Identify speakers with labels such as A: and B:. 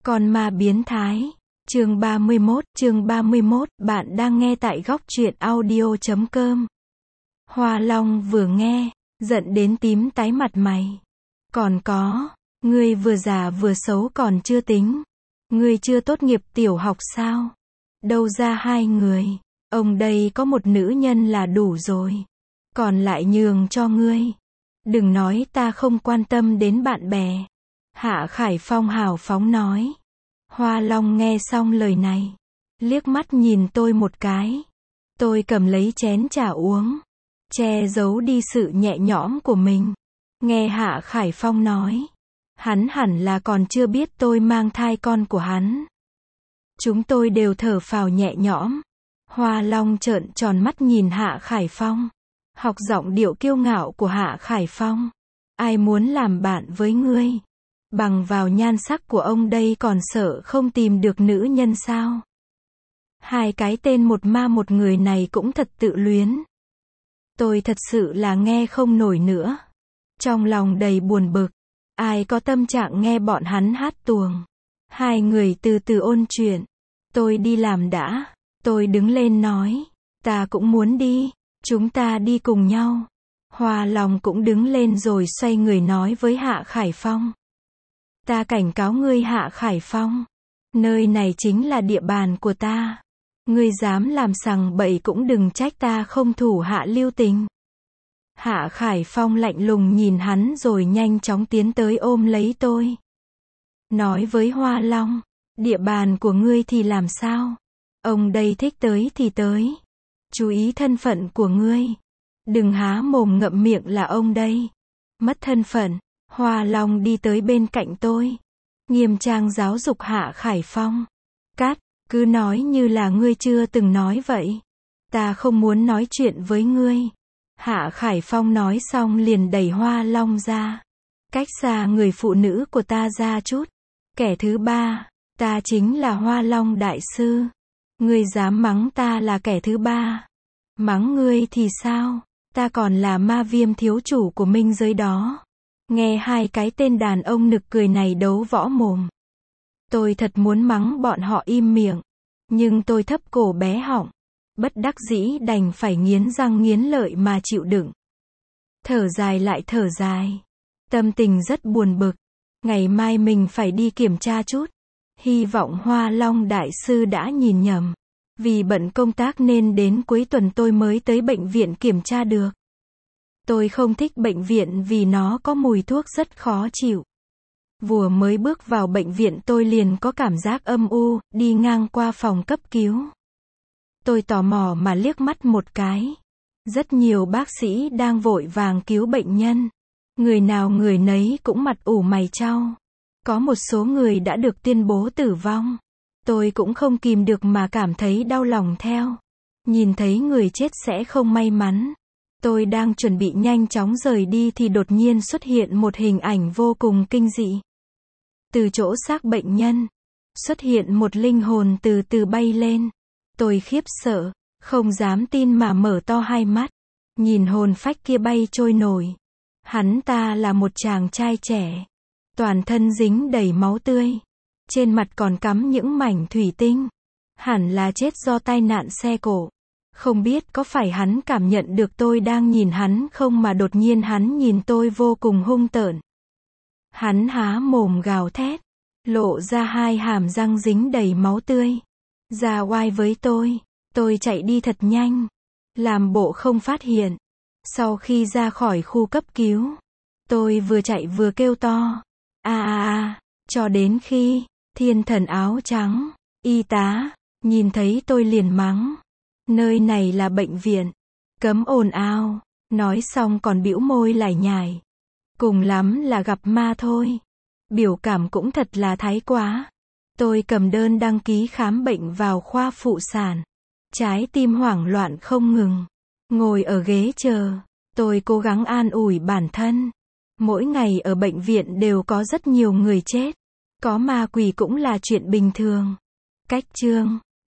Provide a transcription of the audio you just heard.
A: Con ma biến thái. Chương 31, bạn đang nghe tại góc truyện audio.com. Hoa Long vừa nghe, giận đến tím tái mặt mày. Còn có, ngươi vừa già vừa xấu còn chưa tính. Ngươi chưa tốt nghiệp tiểu học sao? Đâu ra hai người, ông đây có một nữ nhân là đủ rồi. Còn lại nhường cho ngươi. Đừng nói ta không quan tâm đến bạn bè. Hạ Khải Phong hào phóng nói. Hoa Long nghe xong lời này, liếc mắt nhìn tôi một cái. Tôi cầm lấy chén trà uống, che giấu đi sự nhẹ nhõm của mình. Nghe Hạ Khải Phong nói, hắn hẳn là còn chưa biết tôi mang thai con của hắn. Chúng tôi đều thở phào nhẹ nhõm. Hoa Long trợn tròn mắt nhìn Hạ Khải Phong, học giọng điệu kiêu ngạo của Hạ Khải Phong. Ai muốn làm bạn với ngươi? Bằng vào nhan sắc của ông đây còn sợ không tìm được nữ nhân sao? Hai cái tên một ma một người này cũng thật tự luyến. Tôi thật sự là nghe không nổi nữa. Trong lòng đầy buồn bực. Ai có tâm trạng nghe bọn hắn hát tuồng. Hai người từ từ ôn chuyện. Tôi đi làm đã. Tôi đứng lên nói. Ta cũng muốn đi. Chúng ta đi cùng nhau. Hoa Long cũng đứng lên rồi xoay người nói với Hạ Khải Phong. Ta cảnh cáo ngươi Hạ Khải Phong. Nơi này chính là địa bàn của ta. Ngươi dám làm sằng bậy cũng đừng trách ta không thủ hạ lưu tình. Hạ Khải Phong lạnh lùng nhìn hắn rồi nhanh chóng tiến tới ôm lấy tôi. Nói với Hoa Long, địa bàn của ngươi thì làm sao? Ông đây thích tới thì tới. Chú ý thân phận của ngươi. Đừng há mồm ngậm miệng là ông đây. Mất thân phận. Hoa Long đi tới bên cạnh tôi. Nghiêm trang giáo dục Hạ Khải Phong. Cát, cứ nói như là ngươi chưa từng nói vậy. Ta không muốn nói chuyện với ngươi. Hạ Khải Phong nói xong liền đẩy Hoa Long ra. Cách xa người phụ nữ của ta ra chút. Kẻ thứ ba, ta chính là Hoa Long đại sư. Ngươi dám mắng ta là kẻ thứ ba. Mắng ngươi thì sao? Ta còn là ma viêm thiếu chủ của minh giới đó. Nghe hai cái tên đàn ông nực cười này đấu võ mồm. Tôi thật muốn mắng bọn họ im miệng. Nhưng tôi thấp cổ bé họng. Bất đắc dĩ đành phải nghiến răng nghiến lợi mà chịu đựng. Thở dài lại thở dài. Tâm tình rất buồn bực. Ngày mai mình phải đi kiểm tra chút. Hy vọng Hoa Long đại sư đã nhìn nhầm. Vì bận công tác nên đến cuối tuần tôi mới tới bệnh viện kiểm tra được. Tôi không thích bệnh viện vì nó có mùi thuốc rất khó chịu. Vừa mới bước vào bệnh viện tôi liền có cảm giác âm u, đi ngang qua phòng cấp cứu. Tôi tò mò mà liếc mắt một cái. Rất nhiều bác sĩ đang vội vàng cứu bệnh nhân. Người nào người nấy cũng mặt ủ mày chau. Có một số người đã được tuyên bố tử vong. Tôi cũng không kìm được mà cảm thấy đau lòng theo. Nhìn thấy người chết sẽ không may mắn. Tôi đang chuẩn bị nhanh chóng rời đi thì đột nhiên xuất hiện một hình ảnh vô cùng kinh dị. Từ chỗ xác bệnh nhân, xuất hiện một linh hồn từ từ bay lên. Tôi khiếp sợ, không dám tin mà mở to hai mắt. Nhìn hồn phách kia bay trôi nổi. Hắn ta là một chàng trai trẻ. Toàn thân dính đầy máu tươi. Trên mặt còn cắm những mảnh thủy tinh. Hẳn là chết do tai nạn xe cộ. Không biết có phải hắn cảm nhận được tôi đang nhìn hắn không mà đột nhiên hắn nhìn tôi vô cùng hung tợn. Hắn há mồm gào thét, lộ ra hai hàm răng dính đầy máu tươi. Ra oai với tôi chạy đi thật nhanh, làm bộ không phát hiện. Sau khi ra khỏi khu cấp cứu, tôi vừa chạy vừa kêu to, cho đến khi, thiên thần áo trắng, y tá, nhìn thấy tôi liền mắng. Nơi này là bệnh viện, cấm ồn ào, nói xong còn bĩu môi lải nhải. Cùng lắm là gặp ma thôi. Biểu cảm cũng thật là thái quá. Tôi cầm đơn đăng ký khám bệnh vào khoa phụ sản. Trái tim hoảng loạn không ngừng. Ngồi ở ghế chờ, tôi cố gắng an ủi bản thân. Mỗi ngày ở bệnh viện đều có rất nhiều người chết. Có ma quỷ cũng là chuyện bình thường. Cách chương